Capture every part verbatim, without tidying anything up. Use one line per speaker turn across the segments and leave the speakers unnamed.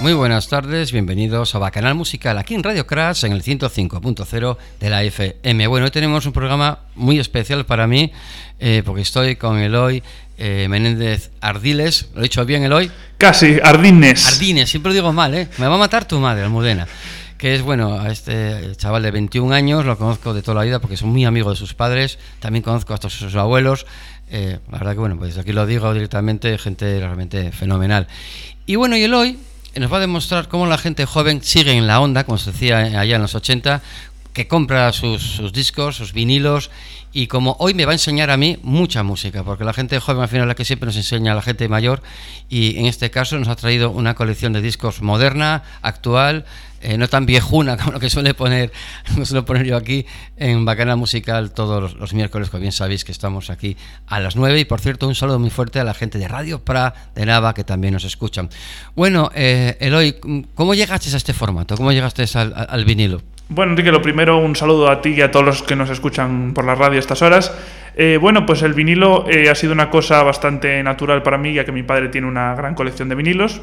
Muy buenas tardes, bienvenidos a Bacanal Musical aquí en Radio Crash en el ciento cinco punto cero de la F M. Bueno, hoy tenemos un programa muy especial para mí eh, porque estoy con Eloy eh, Menéndez Ardiles. ¿Lo he dicho bien, Eloy?
Casi, Ardines.
Ardines, siempre lo digo mal, ¿eh? Me va a matar tu madre, Almudena. Que es, bueno, a este chaval de veintiún años, lo conozco de toda la vida porque soy muy amigo de sus padres, también conozco hasta sus abuelos. Eh, la verdad que, bueno, pues aquí lo digo directamente, gente realmente fenomenal. Y bueno, y Eloy nos va a demostrar cómo la gente joven sigue en la onda, como se decía allá en los ochenta, que compra sus, sus discos, sus vinilos, y como hoy me va a enseñar a mí mucha música, porque la gente joven al final es la que siempre nos enseña a la gente mayor, y en este caso nos ha traído una colección de discos moderna, actual, eh, no tan viejuna como lo que suele poner, lo suelo poner yo aquí en Bacanal Musical todos los, los miércoles, como bien sabéis que estamos aquí a las nueve. Y por cierto, un saludo muy fuerte a la gente de Radio Pra de Nava que también nos escuchan. Bueno, eh, Eloy, ¿cómo llegaste a este formato? ¿Cómo llegaste al, al vinilo?
Bueno, Enrique, lo primero, un saludo a ti y a todos los que nos escuchan por la radio a estas horas. Eh, bueno, pues el vinilo eh, ha sido una cosa bastante natural para mí, ya que mi padre tiene una gran colección de vinilos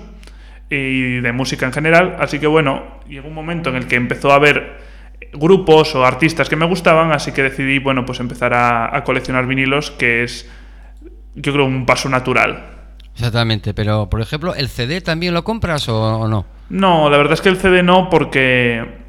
y de música en general. Así que bueno, llegó un momento en el que empezó a haber grupos o artistas que me gustaban, así que decidí, bueno, pues empezar a, a coleccionar vinilos, que es, yo creo, un paso natural.
Exactamente, pero por ejemplo, ¿el C D también lo compras o, o no? No,
la verdad es que el C D no, porque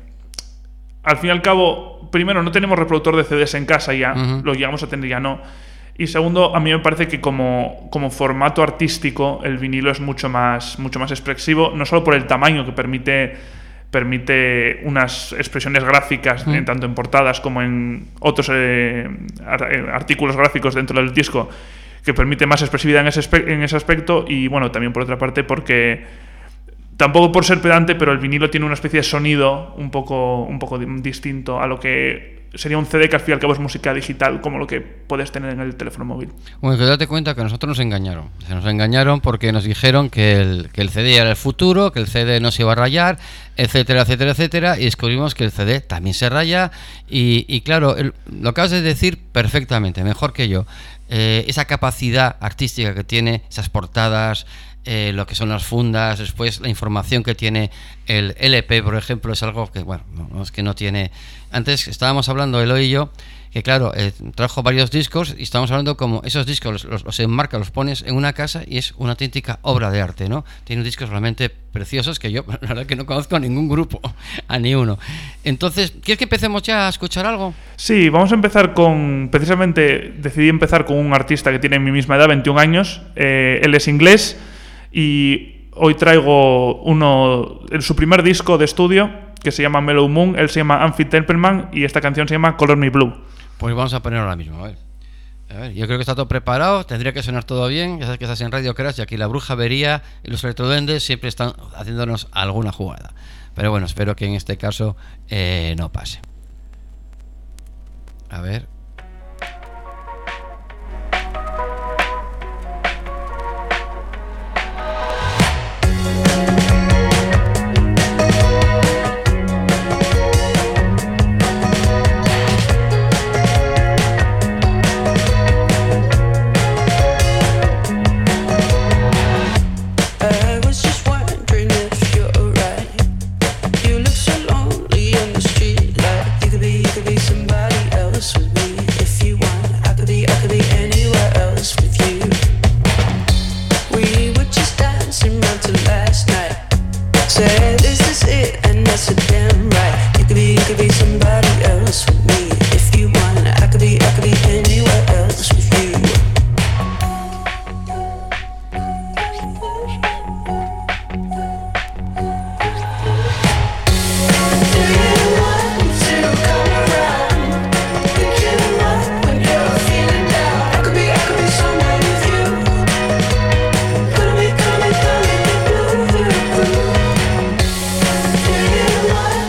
al fin y al cabo, primero, no tenemos reproductor de C Ds en casa ya, uh-huh. Lo llegamos a tener ya no. Y segundo, a mí me parece que como, como formato artístico el vinilo es mucho más, mucho más expresivo, no solo por el tamaño que permite, permite unas expresiones gráficas, uh-huh. en, tanto en portadas como en otros eh, artículos gráficos dentro del disco, que permite más expresividad en ese, en ese aspecto, y bueno, también por otra parte porque tampoco por ser pedante, pero el vinilo tiene una especie de sonido un poco, un poco distinto a lo que sería un C D, que al fin y al cabo es música digital, como lo que puedes tener en el teléfono móvil.
Bueno, que date cuenta que a nosotros nos engañaron. Se nos engañaron porque nos dijeron que el, que el C D era el futuro, que el C D no se iba a rayar, etcétera, etcétera, etcétera, y descubrimos que el C D también se raya. Y, y claro, el, lo acabas de decir perfectamente, mejor que yo. Eh, esa capacidad artística que tiene, esas portadas, Eh, lo que son las fundas, después la información que tiene el L P, por ejemplo, es algo que, bueno, no, es que no tiene. Antes estábamos hablando, Eloy y yo, que claro, eh, trajo varios discos y estábamos hablando como esos discos los, los, los enmarcas, los pones en una casa y es una auténtica obra de arte, ¿no? Tiene discos realmente preciosos que yo, la verdad que no conozco a ningún grupo, a ni uno. Entonces, ¿quieres que empecemos ya a escuchar algo?
Sí, vamos a empezar con, precisamente decidí empezar con un artista que tiene mi misma edad, veintiún años, eh, él es inglés. Y hoy traigo uno, su primer disco de estudio, que se llama Mellow Moon. Él se llama Amphi Templeman y esta canción se llama Color Me Blue.
Pues vamos a poner ahora mismo, a ver. A ver, yo creo que está todo preparado, tendría que sonar todo bien. Ya sabes que estás en Radio Crash y aquí la Bruja Vería y los Electroduendes siempre están haciéndonos alguna jugada. Pero bueno, espero que en este caso eh, no pase. A ver.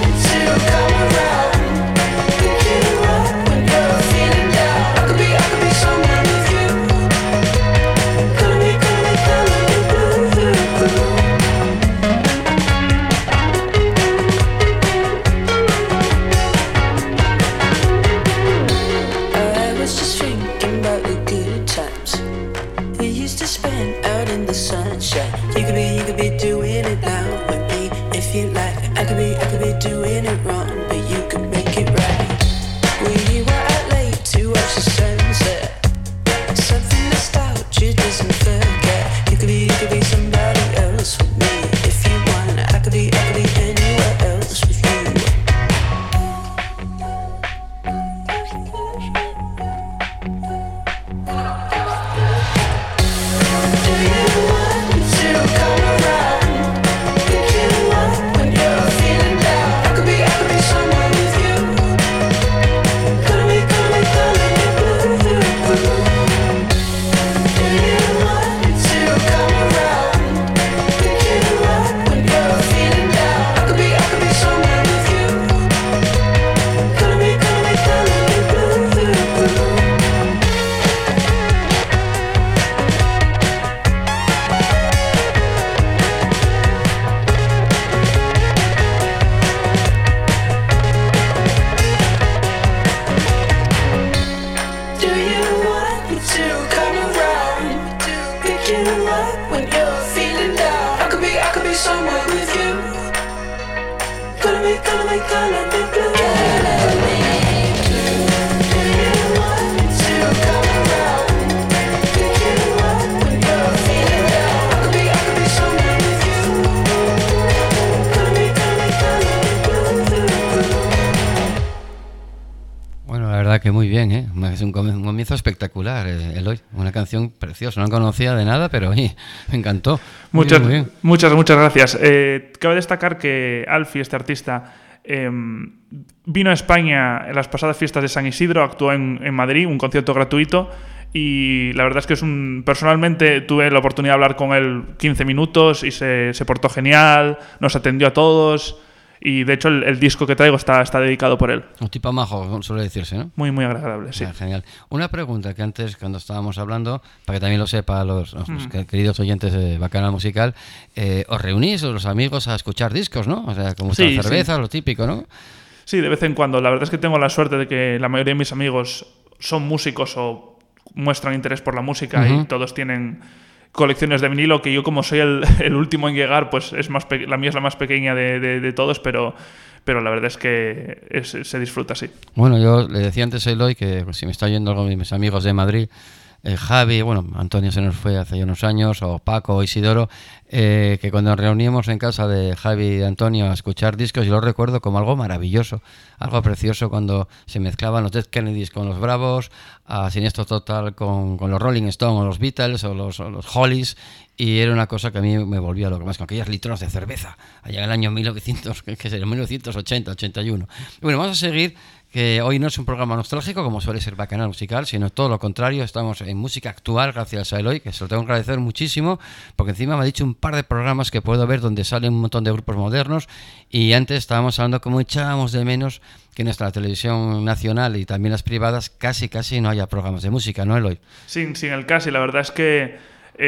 Could be
Bueno, la verdad que muy bien, ¿eh? Es un comienzo espectacular, eh, Eloy. Una canción preciosa, no conocía de nada, pero oye, me encantó.
Muchas,
muy bien, muy bien.
muchas, muchas gracias. Eh, cabe destacar que Alfie, este artista, eh, vino a España en las pasadas fiestas de San Isidro, actuó en, en Madrid, un concierto gratuito, y la verdad es que es un... Personalmente tuve la oportunidad de hablar con él quince minutos y se, se portó genial, nos atendió a todos... Y de hecho el, el disco que traigo está, está dedicado por él.
Un tipo majo, suele decirse, ¿no?
Muy, muy agradable, sí.
Ah, genial. Una pregunta que antes, cuando estábamos hablando, para que también lo sepa los, los mm. queridos oyentes de Bacanal Musical, eh, os reunís los amigos a escuchar discos, ¿no? O sea, como sí, la cerveza, sí. Lo típico, ¿no?
Sí, de vez en cuando. La verdad es que tengo la suerte de que la mayoría de mis amigos son músicos o muestran interés por la música uh-huh. y todos tienen... colecciones de vinilo, que yo como soy el, el último en llegar, pues es más pe- la mía es la más pequeña de, de, de todos, pero, pero la verdad es que es, se disfruta así.
Bueno, yo le decía antes a Eloy que pues, si me está oyendo algo de mis amigos de Madrid, eh, Javi, bueno, Antonio se nos fue hace ya unos años, o Paco, o Isidoro, eh, que cuando nos reuníamos en casa de Javi y de Antonio a escuchar discos, yo lo recuerdo como algo maravilloso, algo precioso cuando se mezclaban los Dead Kennedys con los Bravos, a Siniestro Total con, con los Rolling Stones o los Beatles o los, o los Hollies, y era una cosa que a mí me volvía loco, más con aquellas litronas de cerveza, allá en el año mil novecientos, que sería mil novecientos ochenta, ochenta y uno. Bueno, vamos a seguir, que hoy no es un programa nostálgico como suele ser Bacanal Musical, sino todo lo contrario, estamos en música actual gracias a Eloy, que se lo tengo que agradecer muchísimo, porque encima me ha dicho un par de programas que puedo ver donde salen un montón de grupos modernos, y antes estábamos hablando cómo echábamos de menos que nuestra televisión nacional y también las privadas casi casi no haya programas de música, ¿no, Eloy?
Sin, sin el casi, la verdad es que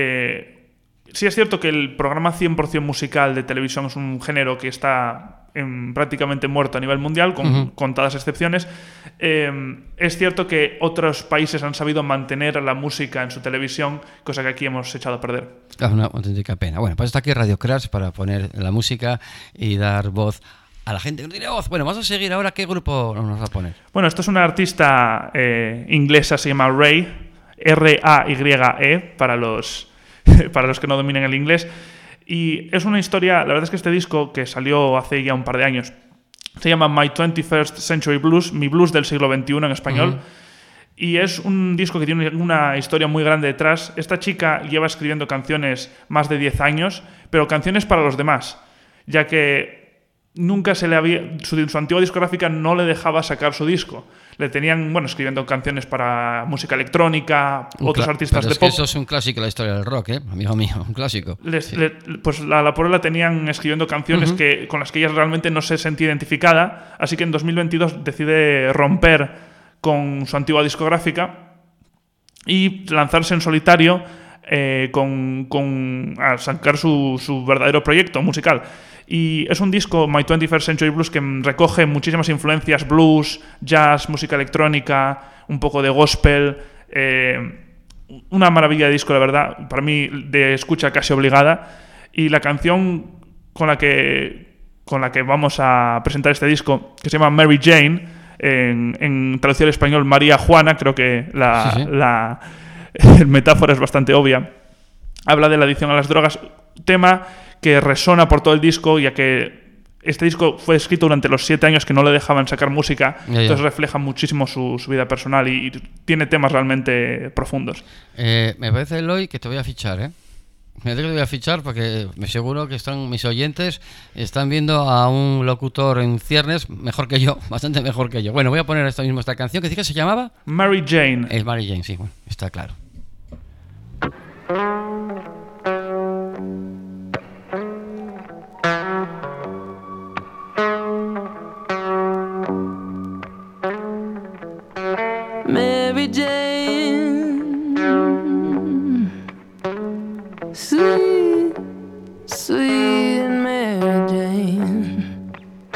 eh, sí es cierto que el programa cien por ciento musical de televisión es un género que está en, prácticamente muerto a nivel mundial, con uh-huh. contadas excepciones. Eh, es cierto que otros países han sabido mantener la música en su televisión, cosa que aquí hemos echado a perder.
Es una auténtica pena. Bueno, pues está aquí Radio Crash para poner la música y dar voz a la gente que no tiene voz. Bueno, vamos a seguir ahora. ¿Qué grupo nos va a poner?
Bueno, esto es una artista eh, inglesa, se llama Ray, R A Y E, para los, para los que no dominen el inglés. Y es una historia, la verdad es que este disco, que salió hace ya un par de años, se llama My twenty-first Century Blues, mi blues del siglo veintiuno en español. Uh-huh. Y es un disco que tiene una historia muy grande detrás. Esta chica lleva escribiendo canciones más de diez años, pero canciones para los demás, ya que nunca se le había... Su, su antigua discográfica no le dejaba sacar su disco. Le tenían, bueno, escribiendo canciones para música electrónica, un otros cl- artistas
pero
de
es
pop.
Que eso es un clásico de la historia del rock, ¿eh? Amigo mío, un clásico.
Les,
sí.
le, pues a la pobre la tenían escribiendo canciones uh-huh. que, con las que ella realmente no se sentía identificada, así que en dos mil veintidós decide romper con su antigua discográfica y lanzarse en solitario eh, con, con, a sacar su, su verdadero proyecto musical. Y es un disco, My twenty-first Century Blues, que recoge muchísimas influencias, blues, jazz, música electrónica, un poco de gospel. Eh, una maravilla de disco, la verdad, para mí de escucha casi obligada. Y la canción con la que, con la que vamos a presentar este disco, que se llama Mary Jane, en, en traducción al español María Juana, creo que la, sí, sí. la metáfora es bastante obvia. Habla de la adicción a las drogas, tema que resona por todo el disco, ya que este disco fue escrito durante los siete años que no le dejaban sacar música, ya, ya. Entonces refleja muchísimo su, su vida personal y, y tiene temas realmente profundos.
Eh, me parece, Eloy, que te voy a fichar, ¿eh? Me te voy a fichar porque me seguro que están mis oyentes están viendo a un locutor en ciernes mejor que yo, bastante mejor que yo. Bueno, voy a poner esta misma esta canción que dice que se llamaba
Mary Jane.
Es Mary Jane, sí, bueno, está claro.
Mary Jane, sweet, sweet Mary Jane,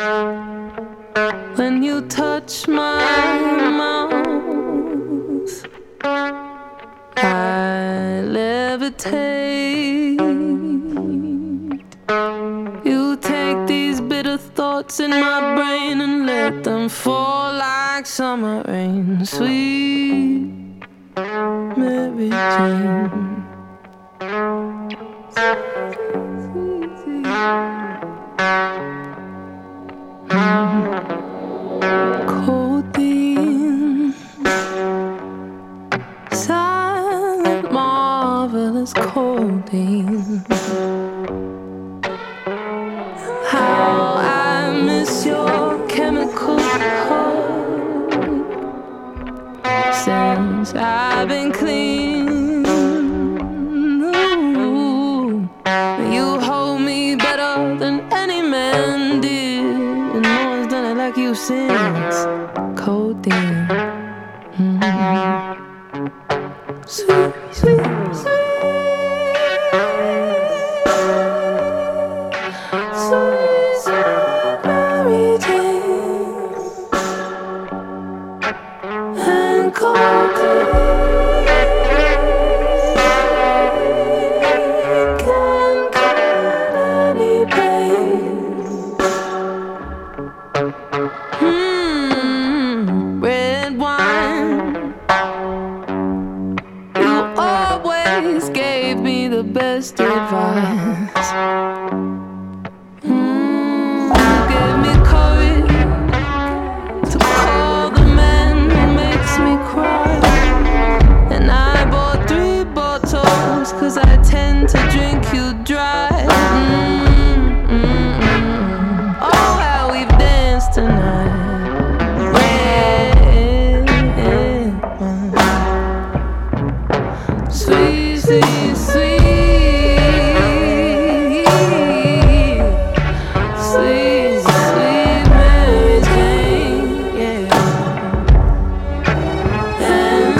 when you touch my mouth, I levitate. You take these bitter thoughts in my brain and let them fall like summer rain. Sweet Mary Jane, sweet, sweet. Mm. Codeine since I've been clean. Ooh, you hold me better than any man did, and no one's done it like you since codeine. Mm-hmm. Sweet, sweet, sweet. Sweet strawberry days and cocaine can cut any pain. Hmm, red wine. You always gave me the best advice. Cause I tend to drink you dry. Mm-mm-mm. Oh, how we've danced tonight. Red wine. Sweet, sweet, sweet. Sweet, sweet Mary Jane. Yeah. And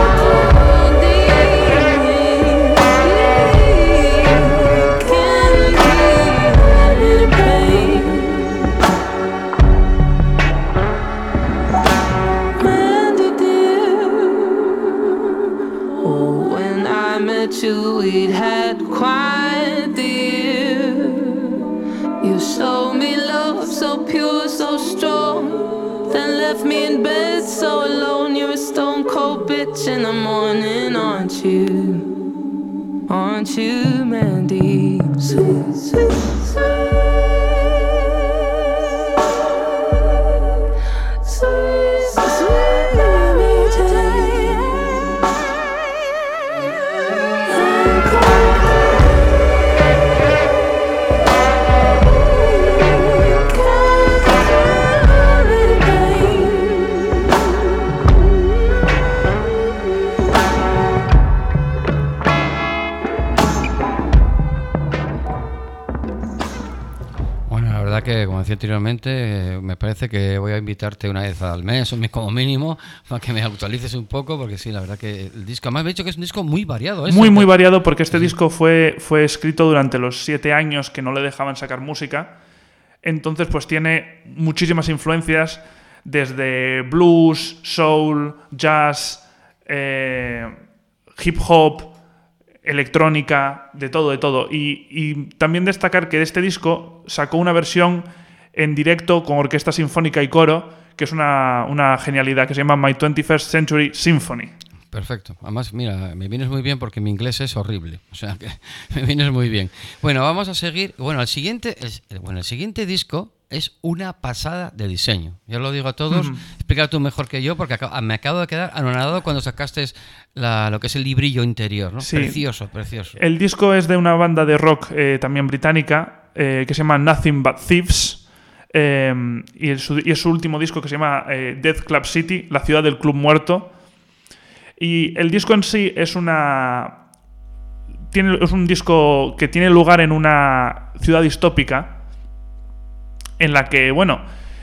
you, we'd had quite the year. You showed me love so pure, so strong, then left me in bed so alone. You're a stone cold bitch in the morning, aren't you? Aren't you, Mandy? Sweet, sweet, sweet. Sweet, sweet Mary Jane.
Que, como decía anteriormente, me parece que voy a invitarte una vez al mes, como mínimo, para que me actualices un poco, porque sí, la verdad que el disco, además me he dicho que es un disco muy variado. ¿eh?
Muy, muy variado, porque este sí. disco fue, fue escrito durante los siete años que no le dejaban sacar música. Entonces, pues tiene muchísimas influencias, desde blues, soul, jazz, eh, hip hop, electrónica, de todo, de todo. Y, y también destacar que de este disco sacó una versión en directo con orquesta sinfónica y coro, que es una, una genialidad, que se llama My twenty-first Century Symphony.
Perfecto. Además, mira, me vienes muy bien porque mi inglés es horrible. O sea, que me vienes muy bien. Bueno, vamos a seguir. Bueno, el siguiente, el, bueno, el siguiente disco es una pasada de diseño. Yo lo digo a todos, mm. explica tú mejor que yo, porque acabo, me acabo de quedar anonadado cuando sacaste la, lo que es el librillo interior, ¿no? Sí. Precioso, precioso.
El disco es de una banda de rock eh, también británica, eh, que se llama Nothing But Thieves, eh, y, el, su, y es su último disco, que se llama eh, Death Club City, la ciudad del club muerto. Y el disco en sí es una... Tiene, es un disco que tiene lugar en una ciudad distópica, en la que, bueno,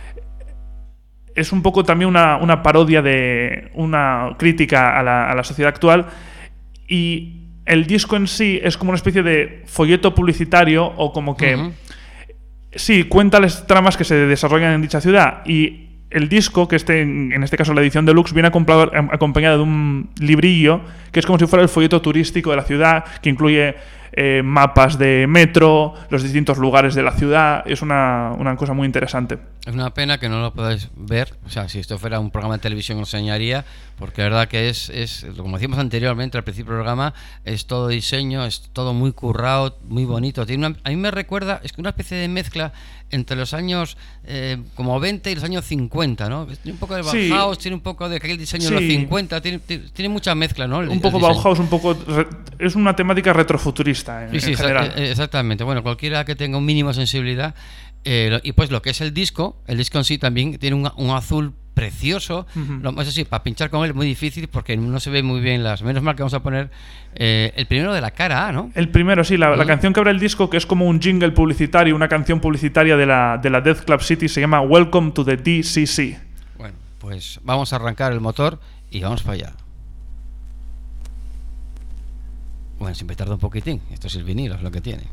es un poco también una, una parodia de una crítica a la, a la sociedad actual, y el disco en sí es como una especie de folleto publicitario, o como que uh-huh. sí, cuenta las tramas que se desarrollan en dicha ciudad. Y el disco, que este, en este caso la edición deluxe, viene acompañado de un librillo que es como si fuera el folleto turístico de la ciudad, que incluye eh, mapas de metro, los distintos lugares de la ciudad. Es una, una cosa muy interesante.
Es una pena que no lo podáis ver. O sea, si esto fuera un programa de televisión os enseñaría, porque la verdad que es, es, como decíamos anteriormente al principio del programa, es todo diseño, es todo muy currado, muy bonito. Tiene una, a mí me recuerda, es que una especie de mezcla entre los años eh, como veinte y los años cincuenta, ¿no? Tiene un poco de Bauhaus, sí. tiene un poco de aquel diseño sí. de los cincuenta, tiene, tiene, tiene mucha mezcla, ¿no? El,
un poco Bauhaus, un poco... Re, es una temática retrofuturista en,
sí, sí,
en general.
Exactamente. Bueno, cualquiera que tenga un mínimo sensibilidad. Eh, y pues lo que es el disco, el disco en sí también tiene un, un azul precioso.
Uh-huh.
Lo, eso sí, para pinchar con él es muy difícil porque no se ve muy bien las... Menos mal que vamos a poner eh, el primero de la cara A, ¿no?
El primero, sí, la,
uh-huh.
la canción que abre el disco, que es como un jingle publicitario, una canción publicitaria de la, de la Death Club City, se llama Welcome to the D C C.
Bueno, pues vamos a arrancar el motor y vamos para allá. Bueno, siempre tarda un poquitín. Esto es el vinilo, es lo que tiene.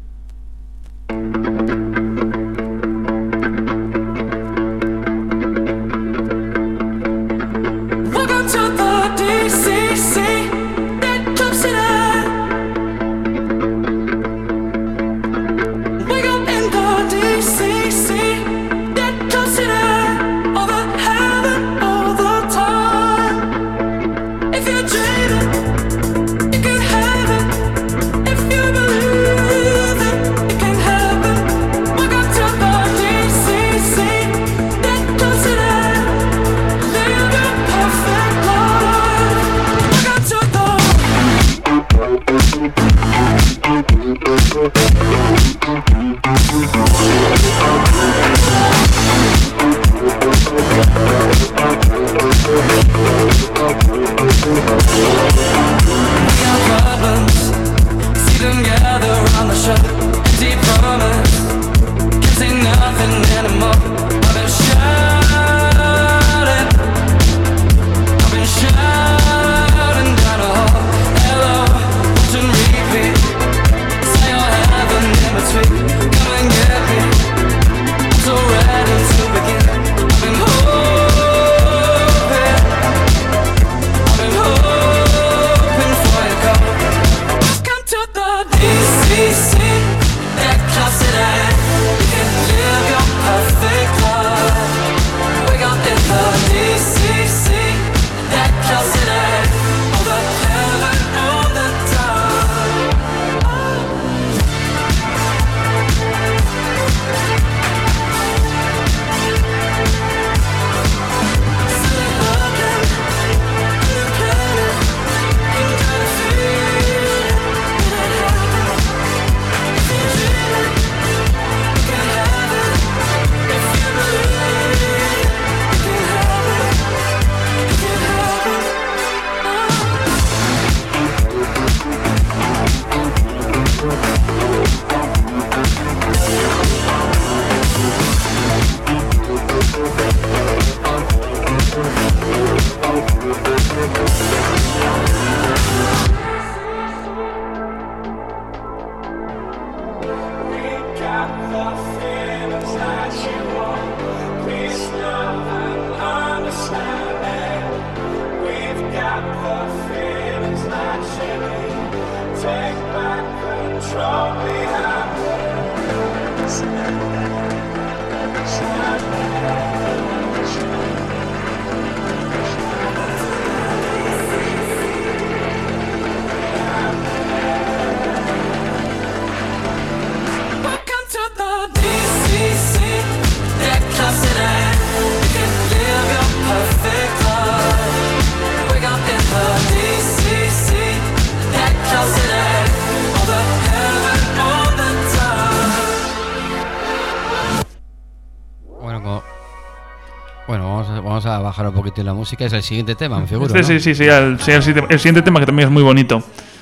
A bajar un poquito la música, es el siguiente tema, me figuro.
Este,
¿no?
Sí, sí, sí, el, el, el siguiente tema que también es muy bonito.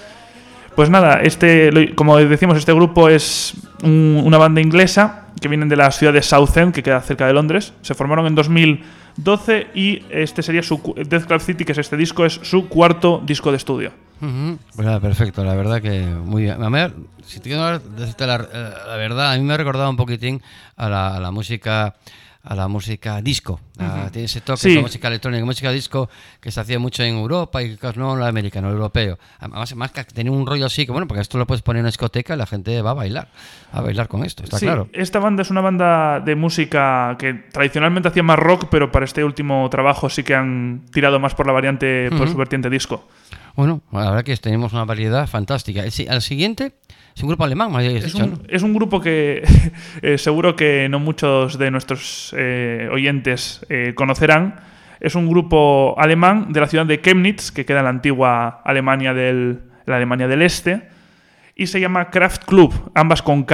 Pues nada, este, como decimos, este grupo es un, una banda inglesa que vienen de la ciudad de Southend, que queda cerca de Londres. Se formaron en dos mil doce y este sería su Death Club City, que es este disco, es su cuarto disco de estudio.
Uh-huh. Pues nada, perfecto, la verdad que muy bien. A mí, si te quiero decirte la, la verdad, a mí me ha recordado un poquitín a la, a la música... a la música disco. Uh-huh. Tiene ese toque sí. de música electrónica, música disco que se hacía mucho en Europa y no en el americano, el europeo. Además, más que tenía un rollo así que, bueno, porque esto lo puedes poner en una discoteca y la gente va a bailar, a bailar con esto, está
sí,
claro.
Esta banda es una banda de música que tradicionalmente hacía más rock, pero para este último trabajo sí que han tirado más por la variante, uh-huh. por su vertiente disco.
Bueno, la verdad que tenemos una variedad fantástica. El, al siguiente... Es un grupo alemán, me habéis dicho,
es un,
¿no?
Es un grupo que eh, seguro que no muchos de nuestros eh, oyentes eh, conocerán. Es un grupo alemán de la ciudad de Chemnitz, que queda en la antigua Alemania del, la Alemania del Este, y se llama Kraftklub, ambas con K.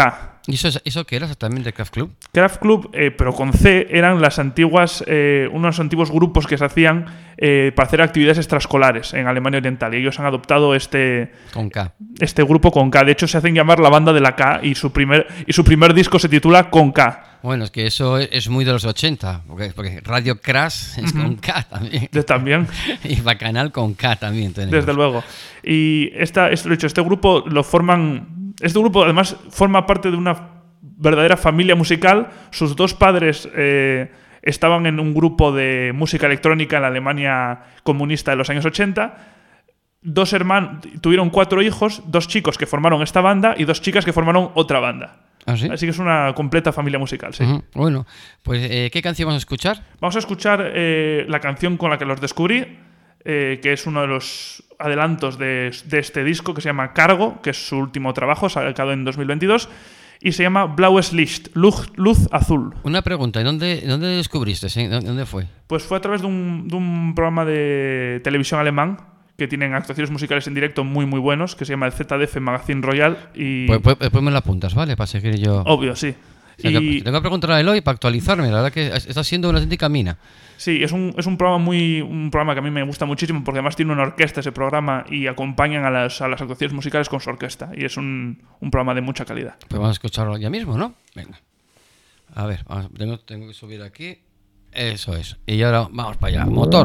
¿Y eso, eso qué era exactamente, Kraft Klub?
Kraft Klub, eh, pero con C, eran las antiguas, eh, unos antiguos grupos que se hacían eh, para hacer actividades extraescolares en Alemania Oriental. Y ellos han adoptado este,
con K.
este grupo con K. De hecho, se hacen llamar la banda de la K y su primer, y su primer disco se titula Con K.
Bueno, es que eso es muy de los ochenta, porque, porque Radio Crash es uh-huh. con K también.
De, también.
Y Bacanal con K también tenemos.
Desde luego. Y esta, este, de hecho, este grupo lo forman... Este grupo, además, forma parte de una verdadera familia musical. Sus dos padres eh, estaban en un grupo de música electrónica en la Alemania comunista de los años ochenta. Dos hermanos... Tuvieron cuatro hijos, dos chicos que formaron esta banda y dos chicas que formaron otra banda.
¿Ah, sí?
Así que es una completa familia musical, sí.
Uh-huh. Bueno, pues eh, ¿qué canción vamos a escuchar?
Vamos a escuchar eh, la canción con la que los descubrí, eh, que es uno de los adelantos de, de este disco, que se llama Cargo, que es su último trabajo, sacado en dos mil veintidós, y se llama Blaues Licht, luz, luz azul.
Una pregunta, ¿y dónde, dónde descubriste? ¿Sí? ¿Dónde fue?
Pues fue a través de un, de un programa de televisión alemán, que tienen actuaciones musicales en directo muy muy buenos, que se llama el Z D F Magazine Royal. Y...
Pues, pues, pues me la apuntas, ¿vale? Para seguir yo...
Obvio, sí.
O sea, y... Tengo que preguntar a Eloy para actualizarme, la verdad que está siendo una auténtica mina.
Sí, es un, es un programa muy un programa que a mí me gusta muchísimo, porque además tiene una orquesta ese programa y acompañan a las, a las actuaciones musicales con su orquesta. Y es un, un programa de mucha calidad.
Pues vamos a escucharlo ya mismo, ¿no? Venga. A ver, vamos, tengo, tengo que subir aquí. Eso es. Y ahora vamos para allá. Motor.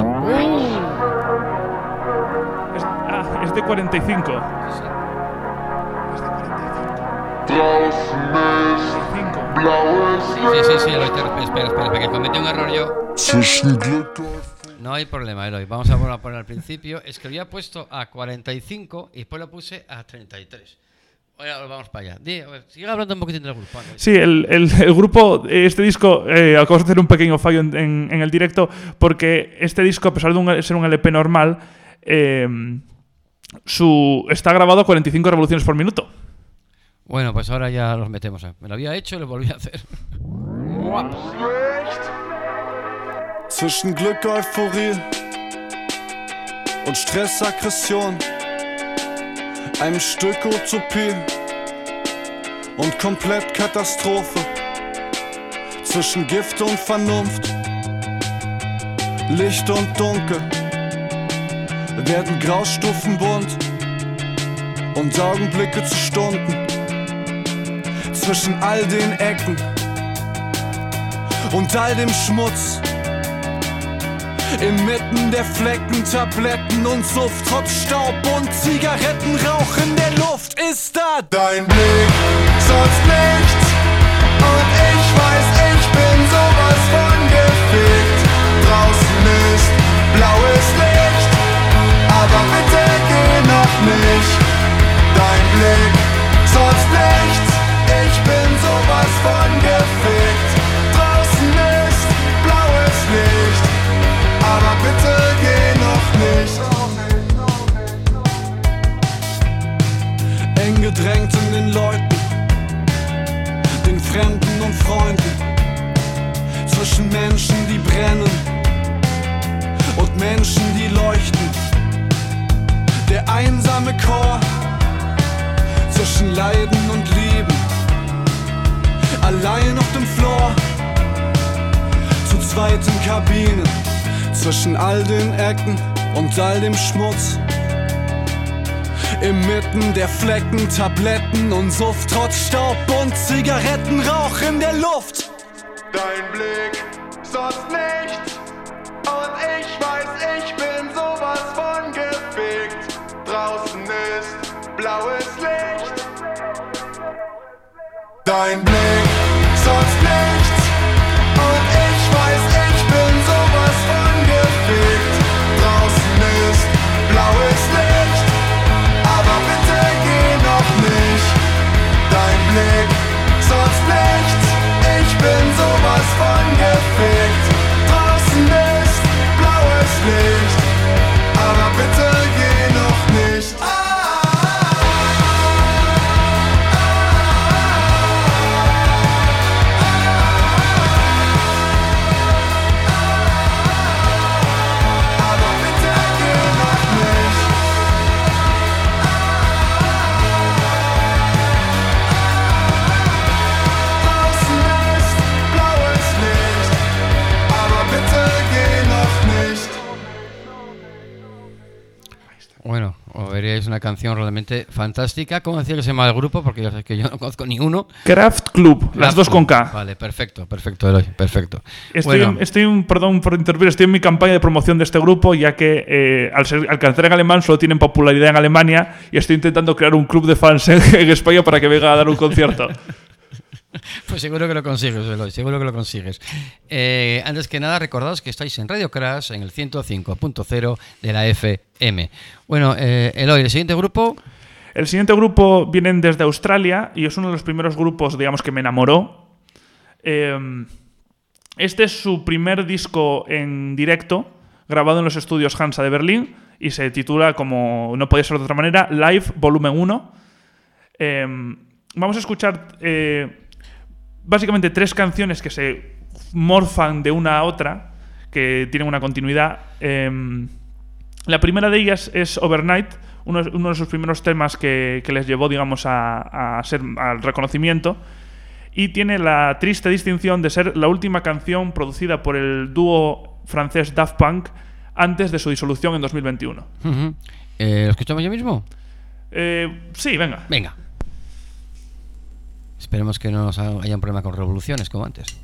Es, ah, es de cuarenta y cinco.
Sí.
Es de cuarenta y cinco.
Sí, sí, sí, sí, Eloy, espera, espera, espera, que cometí un error yo. No hay problema, Eloy. Vamos a volver a poner al principio. Es que lo había puesto a cuarenta y cinco y después lo puse a treinta y tres. Ahora vamos para allá. Dí, sigue hablando un poquitín del grupo. ¿No?
Sí, el, el, el grupo, este disco, eh, acabamos de hacer un pequeño fallo en, en, en el directo, porque este disco, a pesar de un, ser un L P normal, eh, su, está grabado a cuarenta y cinco revoluciones por minuto.
Bueno, pues ahora ya los metemos. Me lo había hecho y lo volví a hacer.
Zwischen Glück, Euphorie und Stress, Aggression, einem Stück Utopie und komplett Katastrophe, zwischen Gift und Vernunft, Licht und Dunkel, werden Graustufen bunt und Augenblicke zu Stunden, zwischen all den Ecken und all dem Schmutz, inmitten der Flecken, Tabletten und Suft, trotz Staub und Zigarettenrauch in der Luft ist da dein Blick, sonst nichts. Und ich weiß, ich bin sowas von gefickt. Draußen ist blaues Licht, aber bitte geh noch nicht. Dein Blick, sonst nichts. Ich bin sowas von gefickt. Draußen ist blaues Licht, aber bitte geh noch nicht. Eng gedrängt in den Leuten, den Fremden und Freunden, zwischen Menschen, die brennen und Menschen, die leuchten. Der einsame Chor zwischen Leiden und Lieben, allein auf dem Floor, zu zweiten Kabinen, zwischen all den Ecken und all dem Schmutz, inmitten der Flecken, Tabletten und Suft, trotz Staub und Zigarettenrauch in der Luft. Dein Blick, sonst nichts. Und ich weiß, ich bin sowas von gefickt. Draußen ist blaues Licht. Dein Blick, sonst nichts. Und ich weiß, ich bin sowas von gefickt. Draußen ist blaues Licht, aber bitte geh noch nicht. Dein Blick, sonst nichts. Ich bin sowas von gefickt. Draußen ist blaues Licht, aber bitte geh noch nicht. Ah, ah, ah, ah.
Bueno, oiréis una canción realmente fantástica. ¿Cómo decía que se llama el grupo? Porque yo sé que yo no conozco ni uno.
Kraft Club, Kraft las dos
Club.
con K.
Vale, perfecto, perfecto, Eloy, perfecto.
Estoy,
bueno.
en, estoy en, perdón por interrumpir, estoy en mi campaña de promoción de este grupo, ya que eh, al, ser, al cantar en alemán solo tienen popularidad en Alemania y estoy intentando crear un club de fans en, en España para que venga a dar un concierto.
Pues seguro que lo consigues, Eloy, seguro que lo consigues. Eh, antes que nada, recordaos que estáis en Radio Crash, en el ciento cinco punto cero de la F M. Bueno, eh, Eloy, el siguiente grupo...
El siguiente grupo vienen desde Australia y es uno de los primeros grupos, digamos, que me enamoró. Eh, este es su primer disco en directo, grabado en los estudios Hansa de Berlín, y se titula, como no podía ser de otra manera, Live Volumen uno. Eh, vamos a escuchar... Eh, Básicamente tres canciones que se morfan de una a otra, que tienen una continuidad. Eh, la primera de ellas es Overnight, uno, uno de sus primeros temas que, que les llevó, digamos, a, a ser, al reconocimiento. Y tiene la triste distinción de ser la última canción producida por el dúo francés Daft Punk antes de su disolución en dos mil veintiuno.
Uh-huh. eh, ¿Lo escuchamos ya mismo?
Eh, sí, venga.
Venga. Esperemos que no nos haya un problema con revoluciones como antes.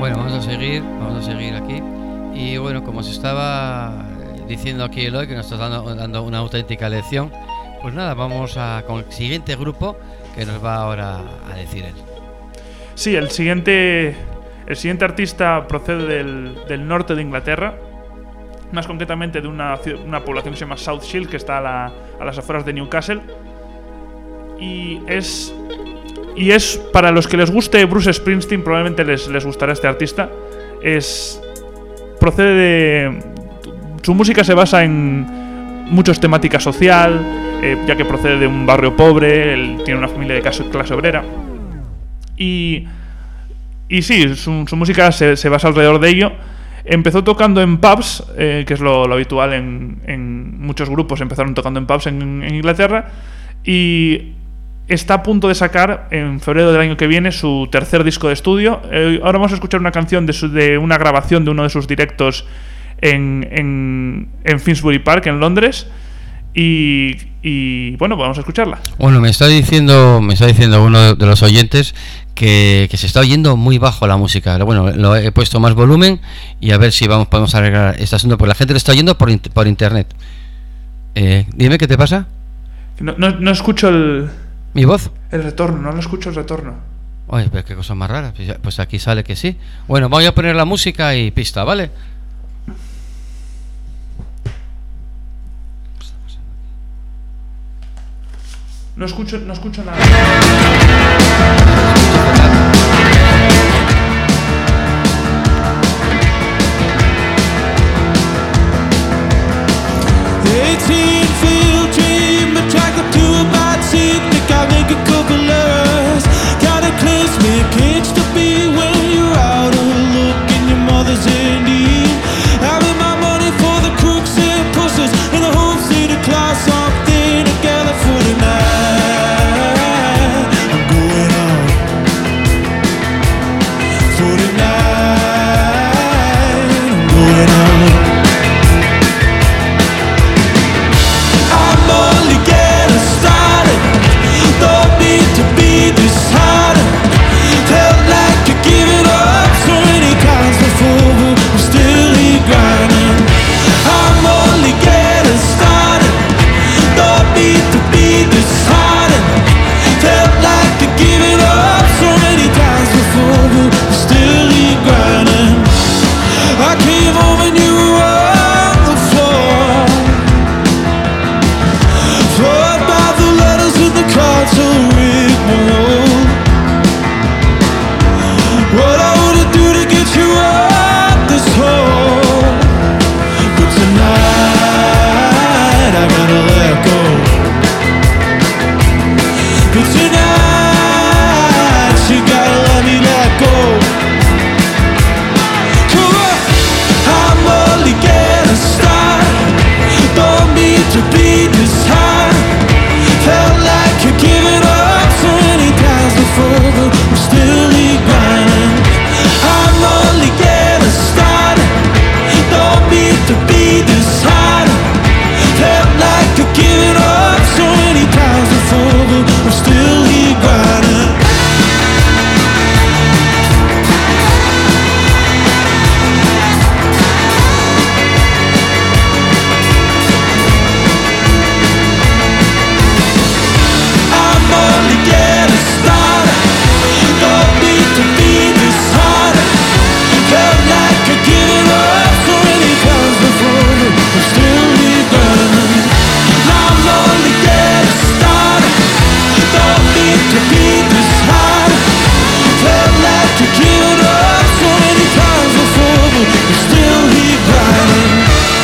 Bueno, vamos a seguir, vamos a seguir aquí. Y bueno, como se estaba diciendo aquí Eloy, que nos está dando, dando una auténtica lección, pues nada, vamos a con el siguiente grupo que nos va ahora a decir él.
Sí, el siguiente, el siguiente artista procede del, del norte de Inglaterra, más concretamente de una, una población que se llama South Shield, que está a, la, a las afueras de Newcastle. Y es, y es, para los que les guste Bruce Springsteen, probablemente les, les gustará este artista. Es, procede de... Su música se basa en muchos temática social, eh, ya que procede de un barrio pobre, él tiene una familia de clase, clase obrera. Y, y sí, su, su música se, se basa alrededor de ello. Empezó tocando en pubs, eh, que es lo, lo habitual en, en muchos grupos, empezaron tocando en pubs en, en Inglaterra, y está a punto de sacar en febrero del año que viene su tercer disco de estudio. Eh, ahora vamos a escuchar una canción de, su, de una grabación de uno de sus directos en, en, en Finsbury Park, en Londres. Y, y bueno, vamos a escucharla.
Bueno, me está diciendo, me está diciendo uno de los oyentes que, que se está oyendo muy bajo la música. Bueno, lo he puesto más volumen y a ver si vamos podemos arreglar este asunto, porque la gente lo está oyendo por, por internet. Eh, dime, ¿qué te pasa?
No, no, no escucho el...
¿Mi voz?
El retorno, no lo escucho el retorno.
Oye, pero qué cosa más rara. Pues aquí sale que sí. Bueno, voy a poner la música y pista, ¿vale?
No escucho, no escucho nada.
eighteen field dream, attracted to a bad seat. Think I make a couple errors. Cataclysmic, itch to be when you're out of luck and your mother's in need. Having my money for the crooks and pushers in the home city class, something together for tonight. I'm going out for tonight. I'm going out. I'm only getting started. Don't need to be disheartened. Felt like you're giving up so many times before, but I'm still here grinding. I'm only getting started. Don't need to be disheartened. Felt like you're giving up so many times before, but I'm still here grinding. I came home and you were on the floor. Floored by the letters in the cards so ignored. What I wanna do to get you out this hole, but tonight I gotta let go. But tonight you gotta let me let go. Come on, I'm only getting started. Don't need to be disheartened. Felt like you're giving up so many times before, but I'm still here grinding. I'm only getting started. Don't need to be disheartened. Felt like you're giving up so many times before, but I'm still here grinding. I'm only getting started. Don't need to be disheartened. Felt like you're giving up so many times before, but I'm still here grinding. I'm only getting started. Don't need to be disheartened. Felt like you're giving up so many times before, but I'm still here grinding.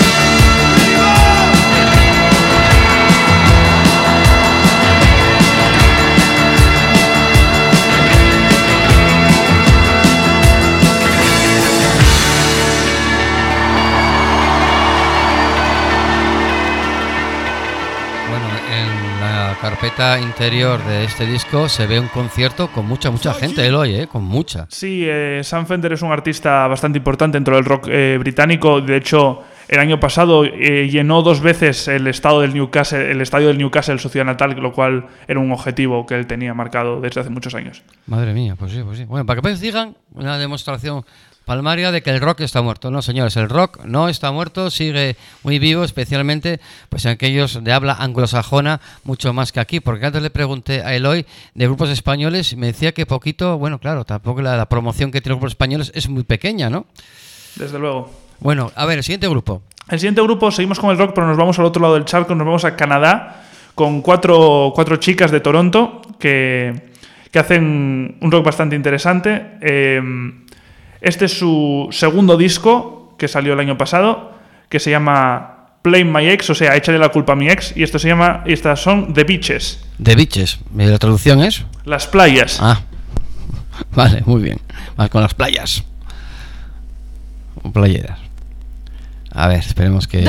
Bueno, en la carpeta interior de este disco se ve un concierto con mucha, mucha gente, Eloy, ¿eh? Con mucha.
Sí, eh, Sam Fender es un artista bastante importante dentro del rock eh, británico. De hecho, el año pasado eh, llenó dos veces el estadio del Newcastle, el estadio del Newcastle, su ciudad natal, lo cual era un objetivo que él tenía marcado desde hace muchos años.
Madre mía, pues sí, pues sí. Bueno, para que pues digan una demostración palmaria de que el rock está muerto. No, señores, el rock no está muerto, sigue muy vivo, especialmente pues en aquellos de habla anglosajona, mucho más que aquí, porque antes le pregunté a Eloy de grupos españoles y me decía que poquito, bueno, claro, tampoco la, la promoción que tienen los grupos españoles es muy pequeña, ¿no?
Desde luego.
Bueno, a ver, el siguiente grupo.
El siguiente grupo, seguimos con el rock, pero nos vamos al otro lado del charco, nos vamos a Canadá, con cuatro, cuatro chicas de Toronto que, que hacen un rock bastante interesante. Eh, Este es su segundo disco, que salió el año pasado, que se llama Blame My Ex, o sea, échale la culpa a mi ex, y esto se llama, y estas son The Beaches.
The Beaches, ¿la traducción es?
Las playas.
Ah, vale, muy bien. Más con las playas. Playeras. A ver, esperemos que...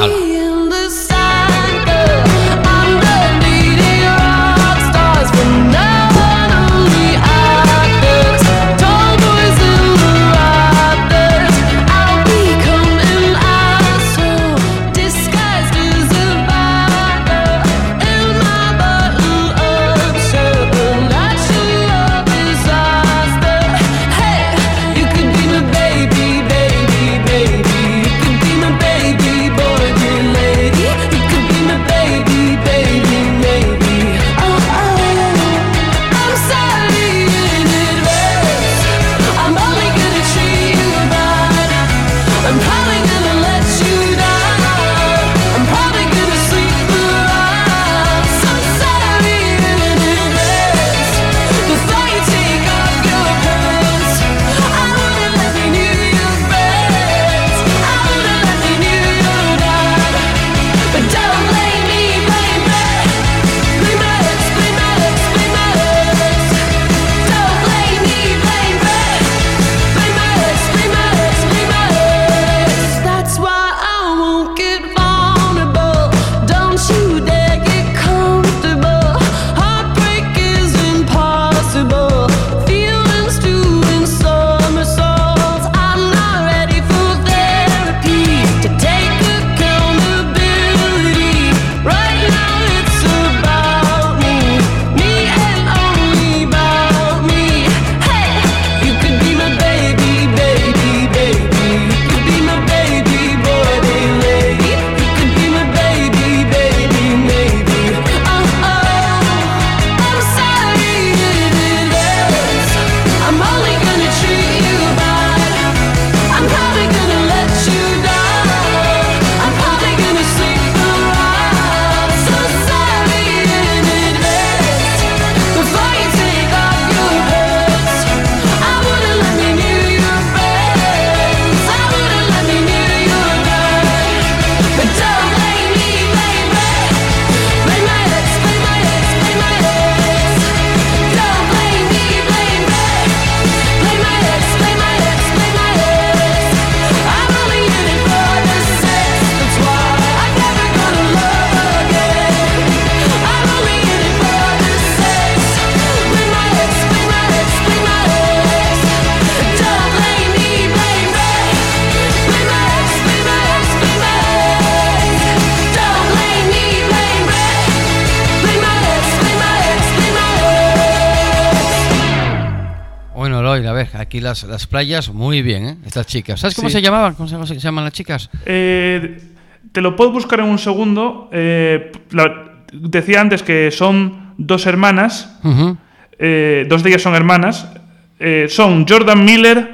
A ver, aquí las, las playas, muy bien, ¿eh? Estas chicas. ¿Sabes cómo sí. se llamaban? ¿Cómo se, cómo se llaman las chicas?
Eh, te lo puedo buscar en un segundo. Eh, la, decía antes que son dos hermanas. Uh-huh. Eh, dos de ellas son hermanas. Eh, son Jordan Miller,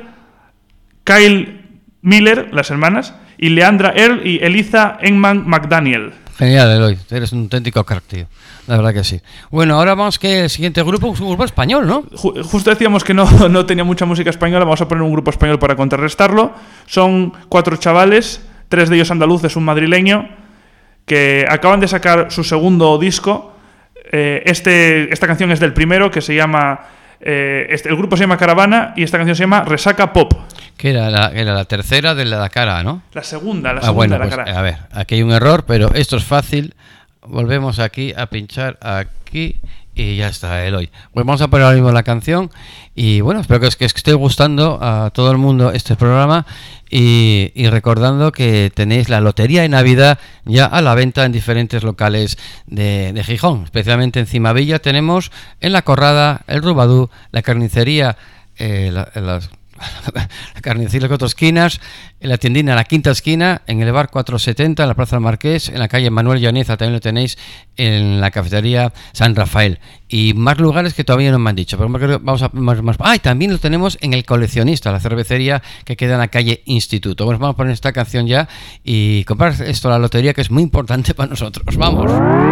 Kyle Miller, las hermanas, y Leandra Earl y Eliza Enman McDaniel.
Genial, Eloy. Eres un auténtico crack, tío. La verdad que sí. Bueno, ahora vamos que el siguiente grupo es un grupo español, ¿no?
Justo decíamos que no, no tenía mucha música española. Vamos a poner un grupo español para contrarrestarlo. Son cuatro chavales, tres de ellos andaluces, un madrileño, que acaban de sacar su segundo disco. Eh, este, esta canción es del primero, que se llama... Eh, este, el grupo se llama Caravana y esta canción se llama Resaca Pop.
Que era la, era la tercera de la cara, ¿no?
La segunda, la
ah,
segunda
bueno,
de la
pues,
cara.
A ver, aquí hay un error, pero esto es fácil. Volvemos aquí a pinchar aquí y ya está, Eloy. Pues vamos a poner ahora mismo la canción y bueno, espero que os, que os esté gustando a todo el mundo este programa y, y recordando que tenéis la Lotería de Navidad ya a la venta en diferentes locales de, de Gijón, especialmente en Cimavilla tenemos en La Corrada, el Rubadú, la carnicería, eh, la, las... la carnicería de las cuatro esquinas, en la tiendina en la quinta esquina, en el bar cuatrocientos setenta, en la Plaza del Marqués, en la calle Manuel Llaneza también lo tenéis, en la cafetería San Rafael y más lugares que todavía no me han dicho, pero vamos a más, más. Ah, y también lo tenemos en el Coleccionista, la cervecería que queda en la calle Instituto. Bueno, vamos a poner esta canción ya y comprar esto, la lotería, que es muy importante para nosotros. Vamos.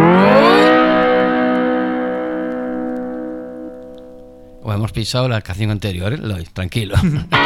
O hemos pisado la canción anterior, ¿eh? Loy, tranquilo.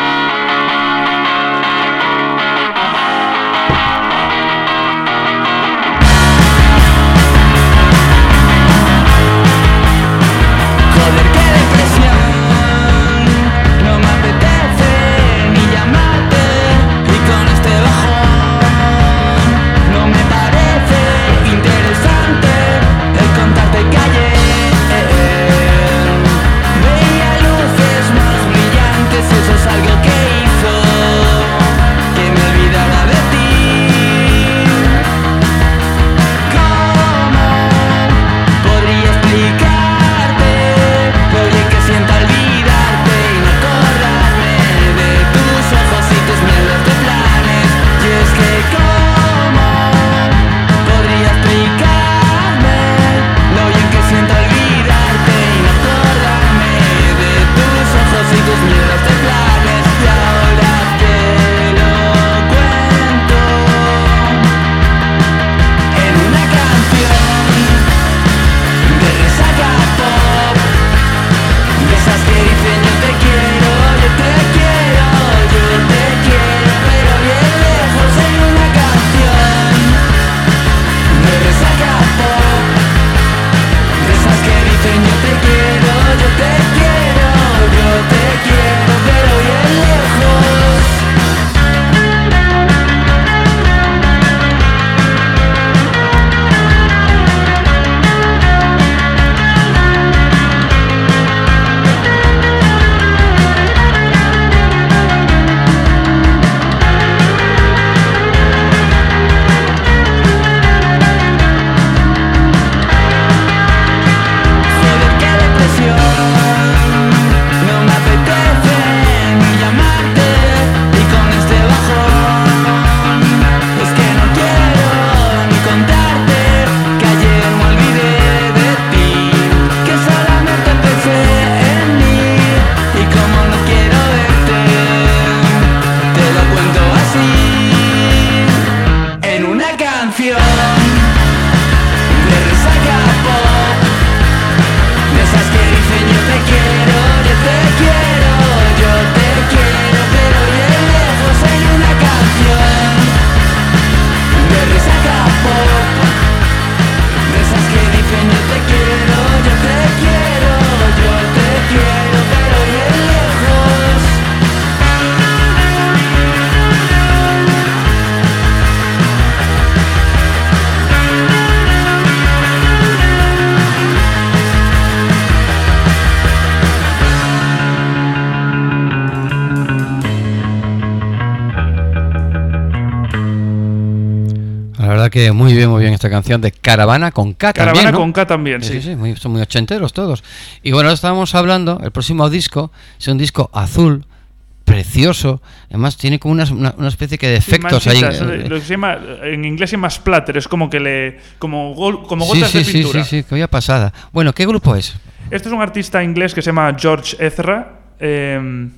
Que muy bien, muy bien esta canción de Caravana con K
Caravana
también, ¿no?
con K también, sí.
Sí, sí, muy, son muy ochenteros todos. Y bueno, estábamos hablando, el próximo disco es un disco azul, precioso, además tiene como una, una, una especie que de efectos
sí,
ahí.
Eh, lo que se llama, en inglés se llama splatter, es como que le como, gol, como gotas
sí, sí,
de pintura.
Sí, sí, sí, que había pasada. Bueno, ¿qué grupo es?
Este es un artista inglés que se llama George Ezra, eh,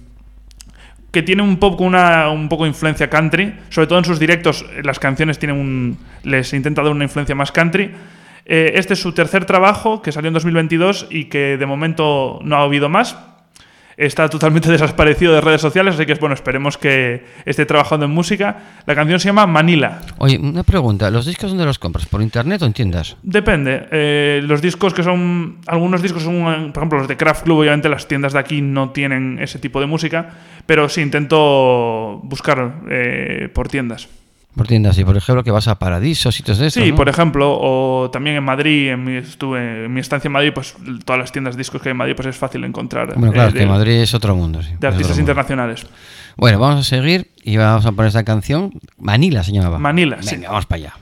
que tiene un poco una un poco influencia country, sobre todo en sus directos las canciones tienen un les intenta dar una influencia más country. Eh, este es su tercer trabajo, que salió en dos mil veintidós y que de momento no ha habido más. Está totalmente desaparecido de redes sociales, así que bueno, esperemos que esté trabajando en música. La canción se llama Manila.
Oye, una pregunta, ¿los discos dónde los compras? ¿Por internet o en tiendas?
Depende. Eh, los discos que son... Algunos discos son, por ejemplo, los de Craft Club, obviamente las tiendas de aquí no tienen ese tipo de música, pero sí intento buscar eh, por tiendas.
Por tiendas, y por ejemplo que vas a Paradiso, sitios de estos,
Sí,
¿no?
por ejemplo, o también en Madrid, en mi, estuve en mi estancia en Madrid, pues todas las tiendas de discos que hay en Madrid, pues es fácil encontrar.
Bueno, claro,
eh,
que
de,
Madrid es otro mundo, sí.
De artistas
mundo.
internacionales.
Bueno, vamos a seguir y vamos a poner esta canción. Manila se llamaba.
Manila,
Venga,
sí.
vamos para allá.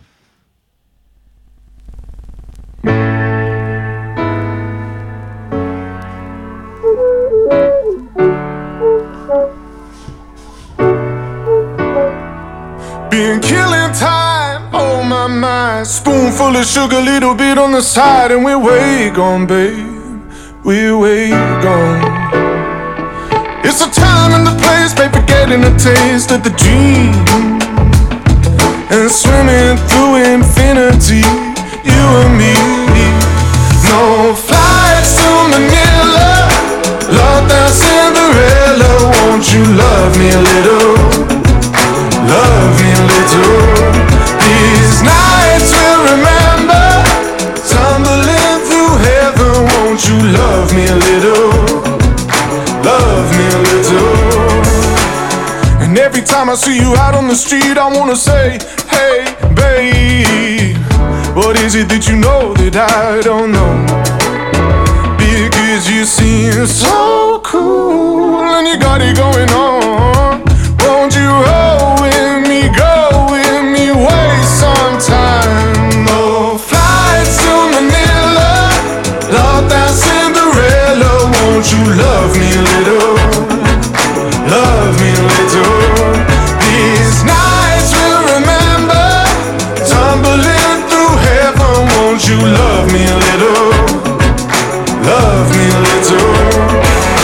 Been killing time, oh my mind. Spoonful of sugar, little bit on the side, and we're way gone, babe. We're way gone. It's the time and the place, babe, forgetting the taste of the dream. And swimming through infinity, you and me. No flights to Manila, locked down Cinderella. Won't you love me a little? Love me a little. These nights we'll remember, tumbling through heaven. Won't you love me a little? Love me a little. And every time I see you out on the street, I wanna say, hey, babe, what is it that you know that I don't know? Because you seem so cool and you got it going on. Won't you roll with me, go with me, waste some time? No flights to Manila, locked down Cinderella. Won't you love me a little? Love me a little. These nights we'll remember, tumbling through heaven. Won't you love me a little? Love me a little.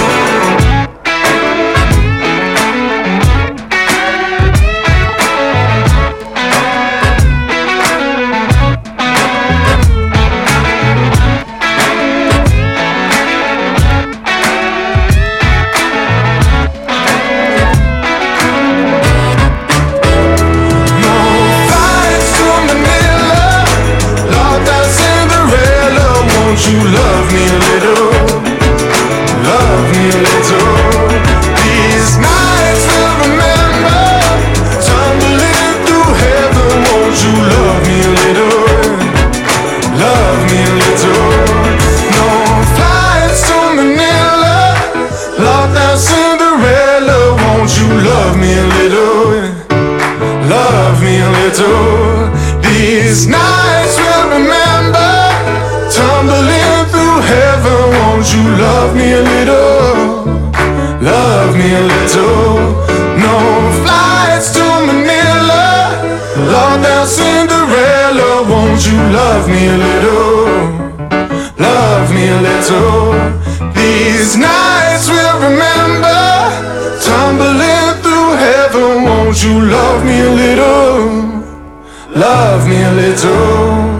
Won't you love me a little? Love me a little. These nights we'll remember, tumbling through heaven. Won't you love me a little? Love me a little. No flights to Manila, locked down Cinderella. Won't you love me a little? Love me a little. These nights we'll remember, tumbling through heaven. Won't you love me a little? Love me a little. No flights to Manila, locked down Cinderella. Won't you love me a little? Love me a little. These nights we'll remember, tumbling through heaven. Won't you love me a little? Love me a little.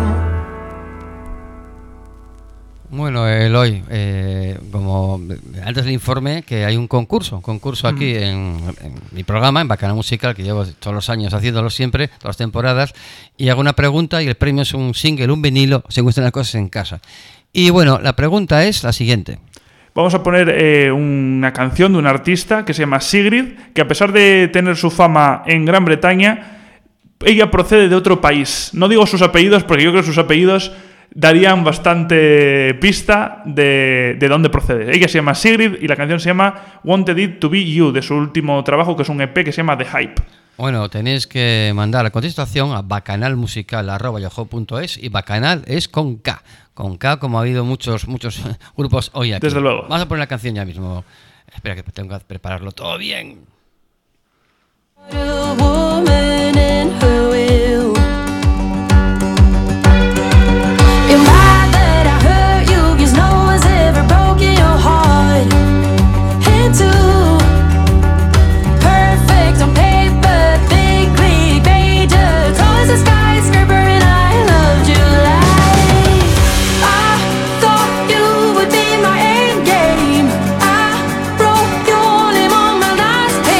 Bueno, Eloy, eh, como antes del informe, que hay un concurso, un concurso aquí mm. en, en mi programa, en Bacanal Musical, que llevo todos los años haciéndolo siempre, todas las temporadas, y hago una pregunta y el premio es un single, un vinilo, según estén las cosas en casa. Y bueno, la pregunta es la siguiente.
Vamos a poner eh, una canción de un artista que se llama Sigrid, que a pesar de tener su fama en Gran Bretaña, ella procede de otro país. No digo sus apellidos porque yo creo que sus apellidos darían bastante pista de, de dónde procede. Ella se llama Sigrid y la canción se llama Wanted It To Be You, de su último trabajo, que es un E P que se llama The Hype.
Bueno, tenéis que mandar la contestación a bacanalmusical arroba yahoo punto es, y Bacanal es con K. Con K, como ha habido muchos muchos grupos hoy aquí.
Desde luego.
Vamos a poner la canción ya mismo. Espera que tengo que prepararlo todo bien.
Game. I broke your limb on my last page.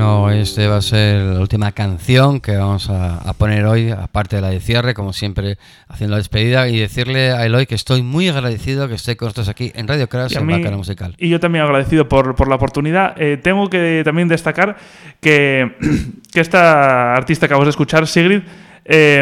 Bueno, este va a ser la última canción que vamos a, a poner hoy, aparte de la de cierre, como siempre, haciendo la despedida, y decirle a Eloy que estoy muy agradecido que esté con nosotros aquí en Radio Crash, en Bacana Musical.
Y yo también agradecido por, por la oportunidad. Eh, tengo que también destacar que, que esta artista que acabamos de escuchar, Sigrid, eh,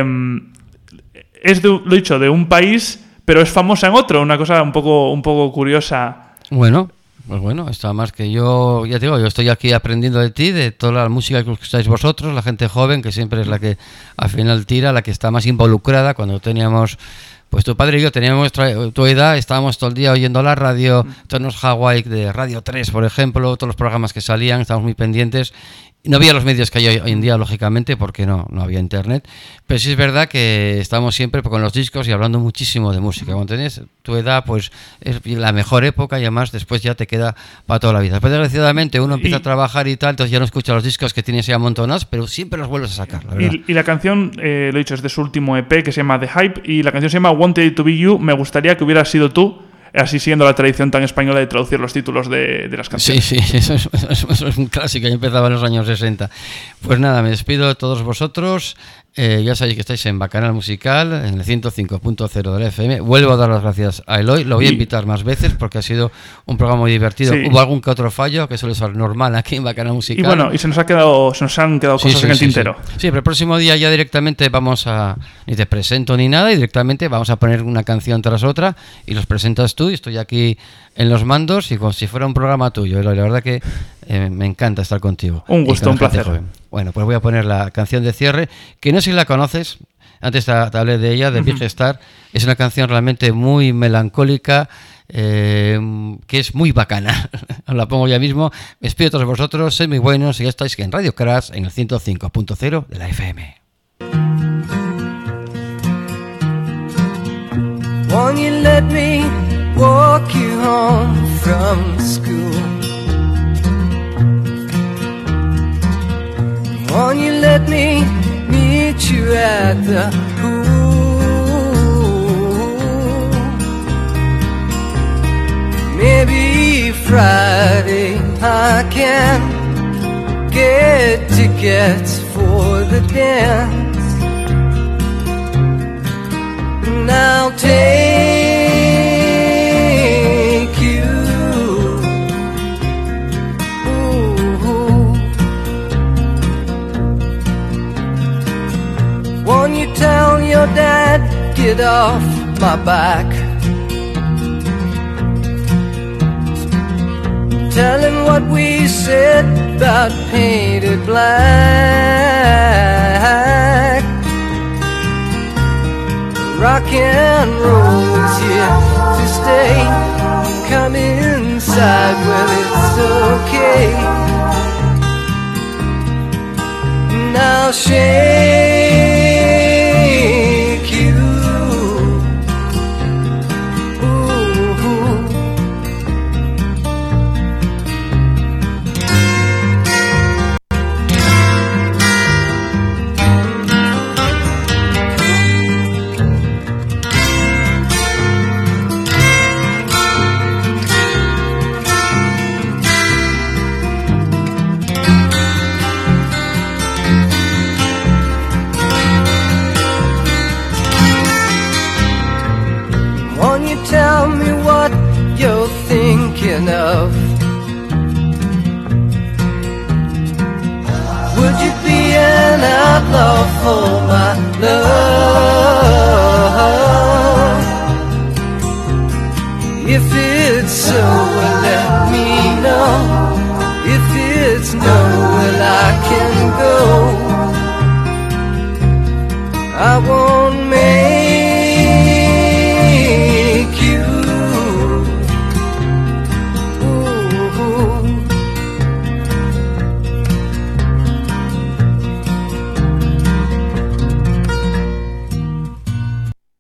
es, de, lo he dicho, de un país, pero es famosa en otro, una cosa un poco, un poco curiosa.
Bueno... Pues bueno, está más que yo, ya te digo, yo estoy aquí aprendiendo de ti, de toda la música que escucháis vosotros, la gente joven, que siempre es la que al final tira, la que está más involucrada. Cuando teníamos, pues tu padre y yo teníamos tu edad, estábamos todo el día oyendo la radio, Tonos Hawaii de Radio tres, por ejemplo, todos los programas que salían, estábamos muy pendientes. No había los medios que hay hoy en día, lógicamente, porque no, no había internet, pero sí es verdad que estamos siempre con los discos y hablando muchísimo de música. Cuando tienes tu edad, pues es la mejor época y además después ya te queda para toda la vida. Después, desgraciadamente, uno empieza y, a trabajar y tal, entonces ya no escucha los discos que tienes ya amontonados, pero siempre los vuelves a sacar, la verdad.
Y, y la canción, eh, lo he dicho, es de su último E P que se llama The Hype, y la canción se llama Wanted to Be You, me gustaría que hubieras sido tú. Así siguiendo la tradición tan española de traducir los títulos de, de las canciones.
Sí, sí, eso es, eso, eso es un clásico, ya empezaba en los años sesenta. Pues nada, me despido de todos vosotros. Eh, ya sabéis que estáis en Bacanal Musical, en el ciento cinco punto cero de la F M. Vuelvo a dar las gracias a Eloy, lo voy a invitar más veces porque ha sido un programa muy divertido. Sí. Hubo algún que otro fallo, que suele ser normal aquí en Bacanal Musical.
Y bueno, y se nos ha quedado, se nos han quedado sí, cosas sí, en el sí, tintero.
Sí. sí, pero el próximo día ya directamente vamos a, ni te presento ni nada, y directamente vamos a poner una canción tras otra y los presentas tú, y estoy aquí en los mandos y como si fuera un programa tuyo, Eloy. La verdad que eh, me encanta estar contigo.
Un gusto, un placer.
Joven. Bueno, pues voy a poner la canción de cierre, que no sé si la conoces, antes te, te hablé de ella, de uh-huh. Big Star. Es una canción realmente muy melancólica, eh, que es muy bacana. Os la pongo ya mismo. Me despido de todos vosotros, sed muy buenos y ya estáis en Radio Crash, en el ciento cinco punto cero de la F M.
Won't you let me walk you home from school? Won't you let me meet you at the pool? Maybe Friday I can get tickets for the dance, and I'll take you. Won't you tell your dad, get off my back? Tell him what we said about painted black. Rock and roll is here to stay. Come inside, well it's okay. Now shake